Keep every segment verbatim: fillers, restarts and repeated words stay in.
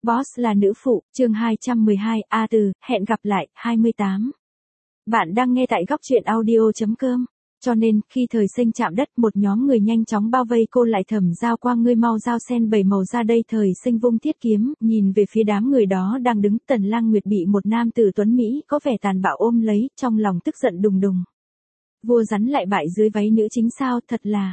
Boss là nữ phụ, chương hai trăm mười hai, A Từ, hẹn gặp lại, hai mươi tám. Bạn đang nghe tại góc truyện audio.com. Cho nên, khi thời sinh chạm đất, một nhóm người nhanh chóng bao vây cô lại. Thẩm Giao Quang, ngươi mau giao sen bảy màu ra đây. Thời sinh vung thiết kiếm, nhìn về phía đám người đó đang đứng. Tần Lang Nguyệt bị một nam tử tuấn Mỹ, có vẻ tàn bạo ôm lấy, trong lòng tức giận đùng đùng. Vua rắn lại bại dưới váy nữ chính sao, thật là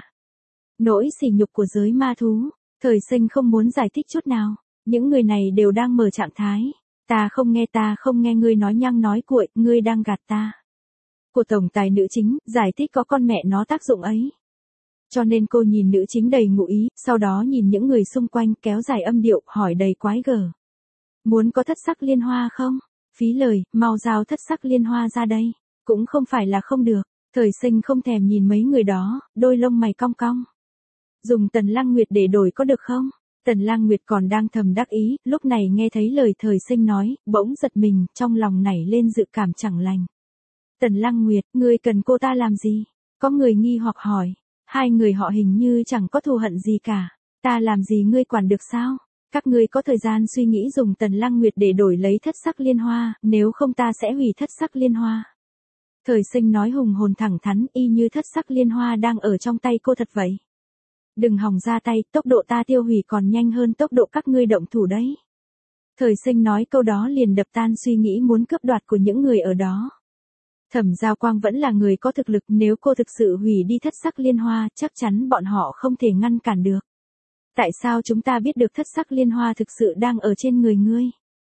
nỗi sỉ nhục của giới ma thú. Thời sinh không muốn giải thích chút nào. Những người này đều đang mở trạng thái. Ta không nghe, ta không nghe, ngươi nói nhăng nói cuội, ngươi đang gạt ta. Của tổng tài nữ chính, giải thích có con mẹ nó tác dụng ấy. Cho nên cô nhìn nữ chính đầy ngụ ý, sau đó nhìn những người xung quanh, kéo dài âm điệu, hỏi đầy quái gở. Muốn có thất sắc liên hoa không? Phí lời, mau giao thất sắc liên hoa ra đây. Cũng không phải là không được. Thời sinh không thèm nhìn mấy người đó, đôi lông mày cong cong. Dùng Tần Lang Nguyệt để đổi có được không? Tần Lang Nguyệt còn đang thầm đắc ý, lúc này nghe thấy lời thời sinh nói, bỗng giật mình, trong lòng nảy lên dự cảm chẳng lành. Tần Lang Nguyệt, ngươi cần cô ta làm gì? Có người nghi hoặc hỏi. Hai người họ hình như chẳng có thù hận gì cả. Ta làm gì ngươi quản được sao? Các ngươi có thời gian suy nghĩ dùng Tần Lang Nguyệt để đổi lấy thất sắc liên hoa, nếu không ta sẽ hủy thất sắc liên hoa. Thời sinh nói hùng hồn thẳng thắn, y như thất sắc liên hoa đang ở trong tay cô thật vậy. Đừng hòng ra tay, tốc độ ta tiêu hủy còn nhanh hơn tốc độ các ngươi động thủ đấy. Thời sinh nói câu đó liền đập tan suy nghĩ muốn cướp đoạt của những người ở đó. Thẩm Giao Quang vẫn là người có thực lực, nếu cô thực sự hủy đi thất sắc liên hoa, chắc chắn bọn họ không thể ngăn cản được. Tại sao chúng ta biết được thất sắc liên hoa thực sự đang ở trên người ngươi?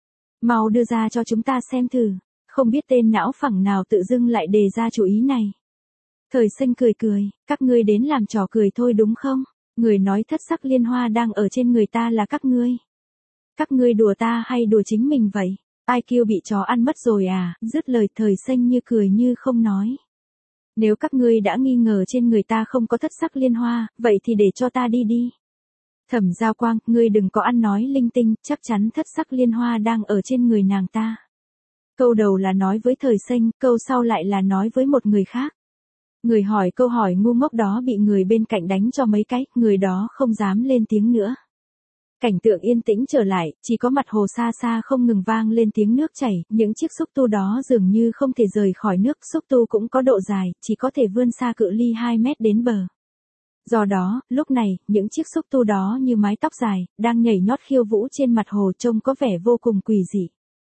Mau đưa ra cho chúng ta xem thử, không biết tên não phẳng nào tự dưng lại đề ra chủ ý này. Thời sinh cười cười, các ngươi đến làm trò cười thôi đúng không? Người nói thất sắc liên hoa đang ở trên người ta là các ngươi. Các ngươi đùa ta hay đùa chính mình vậy? Ai kêu bị chó ăn mất rồi à? Dứt lời thời sinh như cười như không nói. Nếu các ngươi đã nghi ngờ trên người ta không có thất sắc liên hoa, vậy thì để cho ta đi đi. Thẩm Giao Quang, ngươi đừng có ăn nói linh tinh, chắc chắn thất sắc liên hoa đang ở trên người nàng ta. Câu đầu là nói với thời sinh, câu sau lại là nói với một người khác. Người hỏi câu hỏi ngu ngốc đó bị người bên cạnh đánh cho mấy cái, người đó không dám lên tiếng nữa. Cảnh tượng yên tĩnh trở lại, chỉ có mặt hồ xa xa không ngừng vang lên tiếng nước chảy, những chiếc xúc tu đó dường như không thể rời khỏi nước, xúc tu cũng có độ dài, chỉ có thể vươn xa cự ly hai mét đến bờ. Do đó, lúc này, những chiếc xúc tu đó như mái tóc dài, đang nhảy nhót khiêu vũ trên mặt hồ trông có vẻ vô cùng quỷ dị.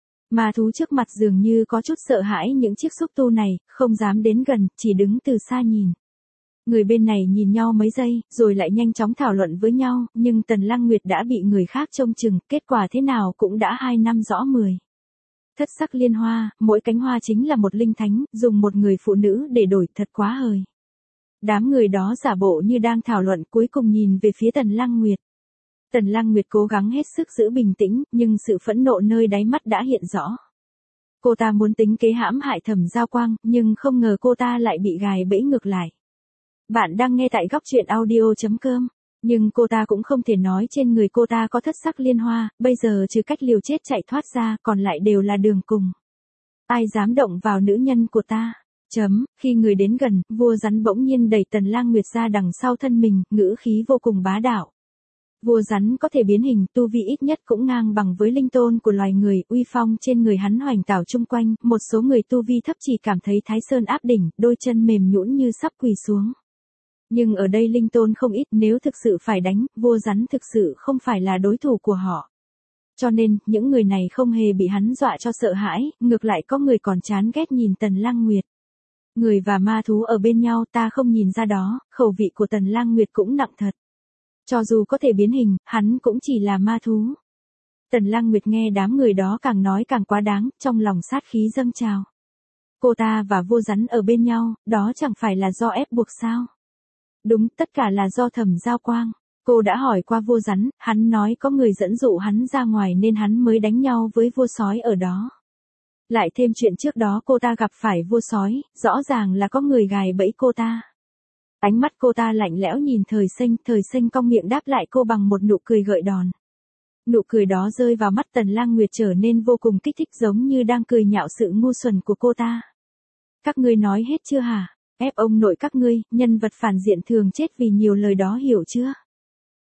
Ma thú trước mặt dường như có chút sợ hãi những chiếc xúc tu này, không dám đến gần, chỉ đứng từ xa nhìn. Người bên này nhìn nhau mấy giây, rồi lại nhanh chóng thảo luận với nhau, nhưng Tần Lang Nguyệt đã bị người khác trông chừng, kết quả thế nào cũng đã hai năm rõ mười. Thất sắc liên hoa, mỗi cánh hoa chính là một linh thánh, dùng một người phụ nữ để đổi thật quá hời. Đám người đó giả bộ như đang thảo luận, cuối cùng nhìn về phía Tần Lang Nguyệt. Tần Lang Nguyệt cố gắng hết sức giữ bình tĩnh, nhưng sự phẫn nộ nơi đáy mắt đã hiện rõ. Cô ta muốn tính kế hãm hại Thẩm Giao Quang, nhưng không ngờ cô ta lại bị gài bẫy ngược lại. Bạn đang nghe tại góc truyện audio.com, nhưng cô ta cũng không thể nói trên người cô ta có thất sắc liên hoa, bây giờ trừ cách liều chết chạy thoát ra, còn lại đều là đường cùng. Ai dám động vào nữ nhân của ta? Chấm, khi người đến gần, vua rắn bỗng nhiên đẩy Tần Lang Nguyệt ra đằng sau thân mình, ngữ khí vô cùng bá đạo. Vua rắn có thể biến hình, tu vi ít nhất cũng ngang bằng với linh tôn của loài người, uy phong trên người hắn hoành tảo chung quanh, một số người tu vi thấp chỉ cảm thấy Thái Sơn áp đỉnh, đôi chân mềm nhũn như sắp quỳ xuống. Nhưng ở đây linh tôn không ít, nếu thực sự phải đánh, vua rắn thực sự không phải là đối thủ của họ. Cho nên, những người này không hề bị hắn dọa cho sợ hãi, ngược lại có người còn chán ghét nhìn Tần Lang Nguyệt. Người và ma thú ở bên nhau ta không nhìn ra đó, khẩu vị của Tần Lang Nguyệt cũng nặng thật. Cho dù có thể biến hình, hắn cũng chỉ là ma thú. Tần Lang Nguyệt nghe đám người đó càng nói càng quá đáng, trong lòng sát khí dâng trào. Cô ta và vua rắn ở bên nhau, đó chẳng phải là do ép buộc sao? Đúng, tất cả là do Thẩm Giao Quang. Cô đã hỏi qua vua rắn, hắn nói có người dẫn dụ hắn ra ngoài nên hắn mới đánh nhau với vua sói ở đó. Lại thêm chuyện trước đó cô ta gặp phải vua sói, rõ ràng là có người gài bẫy cô ta. Ánh mắt cô ta lạnh lẽo nhìn thời sinh, thời sinh cong miệng đáp lại cô bằng một nụ cười gợi đòn. Nụ cười đó rơi vào mắt Tần Lang Nguyệt trở nên vô cùng kích thích, giống như đang cười nhạo sự ngu xuẩn của cô ta. Các ngươi nói hết chưa hả? Ép ông nội các ngươi, nhân vật phản diện thường chết vì nhiều lời đó hiểu chưa?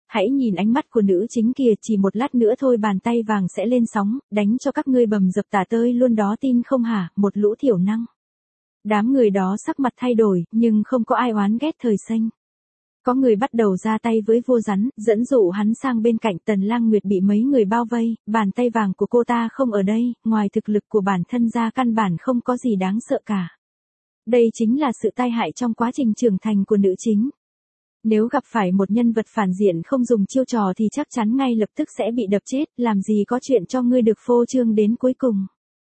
Hãy nhìn ánh mắt của nữ chính kìa, chỉ một lát nữa thôi bàn tay vàng sẽ lên sóng, đánh cho các ngươi bầm dập tả tơi luôn đó, tin không hả, một lũ thiểu năng. Đám người đó sắc mặt thay đổi, nhưng không có ai oán ghét Thời Xanh. Có người bắt đầu ra tay với Vô Rắn, dẫn dụ hắn sang bên cạnh. Tần Lang Nguyệt bị mấy người bao vây, bàn tay vàng của cô ta không ở đây, ngoài thực lực của bản thân ra căn bản không có gì đáng sợ cả. Đây chính là sự tai hại trong quá trình trưởng thành của nữ chính. Nếu gặp phải một nhân vật phản diện không dùng chiêu trò thì chắc chắn ngay lập tức sẽ bị đập chết, làm gì có chuyện cho ngươi được phô trương đến cuối cùng.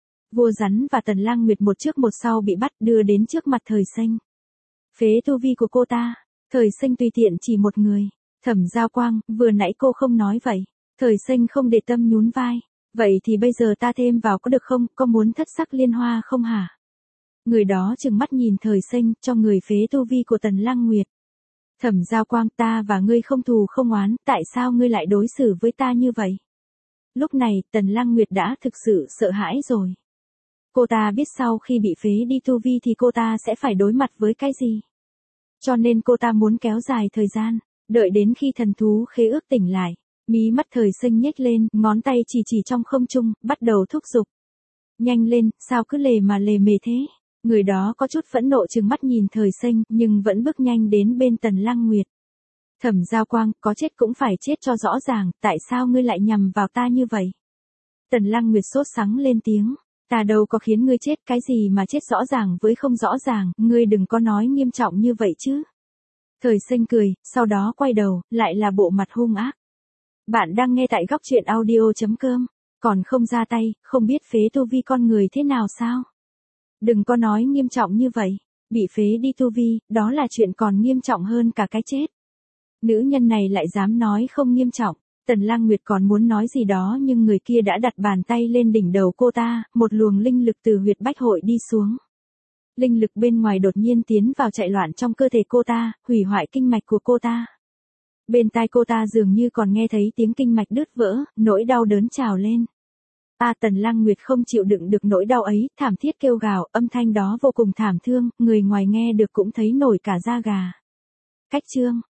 Vô Rắn và Tần Lang Nguyệt một trước một sau bị bắt đưa đến trước mặt Thời Xanh. Phế tu vi của cô ta, Thời Xanh tùy tiện chỉ một người. Thẩm Giao Quang, vừa nãy cô không nói vậy. Thời Xanh không để tâm nhún vai. Vậy thì bây giờ ta thêm vào có được không, có muốn thất sắc liên hoa không hả? Người đó trừng mắt nhìn Thời Xanh, cho người phế tu vi của Tần Lang Nguyệt. Thẩm Giao Quang, ta và ngươi không thù không oán, tại sao ngươi lại đối xử với ta như vậy? Lúc này, Tần Lang Nguyệt đã thực sự sợ hãi rồi. Cô ta biết sau khi bị phế đi tu vi thì cô ta sẽ phải đối mặt với cái gì. Cho nên cô ta muốn kéo dài thời gian, đợi đến khi thần thú khế ước tỉnh lại. Mí mắt Thời Xanh nhếch lên, ngón tay chỉ chỉ trong không trung, bắt đầu thúc giục. Nhanh lên, sao cứ lề mà lề mề thế? Người đó có chút phẫn nộ trừng mắt nhìn Thời Xanh, nhưng vẫn bước nhanh đến bên Tần Lang Nguyệt. Thẩm Giao Quang, có chết cũng phải chết cho rõ ràng, tại sao ngươi lại nhằm vào ta như vậy? Tần Lang Nguyệt sốt sắng lên tiếng. Ta đâu có khiến ngươi chết, cái gì mà chết rõ ràng với không rõ ràng, ngươi đừng có nói nghiêm trọng như vậy chứ. Thời Xanh cười, sau đó quay đầu, lại là bộ mặt hung ác. Bạn đang nghe tại góc truyện audio chấm com, còn không ra tay, không biết phế tu vi con người thế nào sao? Đừng có nói nghiêm trọng như vậy, bị phế đi tu vi, đó là chuyện còn nghiêm trọng hơn cả cái chết. Nữ nhân này lại dám nói không nghiêm trọng. Tần Lang Nguyệt còn muốn nói gì đó nhưng người kia đã đặt bàn tay lên đỉnh đầu cô ta, một luồng linh lực từ huyệt bách hội đi xuống. Linh lực bên ngoài đột nhiên tiến vào chạy loạn trong cơ thể cô ta, hủy hoại kinh mạch của cô ta. Bên tai cô ta dường như còn nghe thấy tiếng kinh mạch đứt vỡ, nỗi đau đớn trào lên. À, Tần Lang Nguyệt không chịu đựng được nỗi đau ấy, thảm thiết kêu gào, âm thanh đó vô cùng thảm thương, người ngoài nghe được cũng thấy nổi cả da gà. Cách chương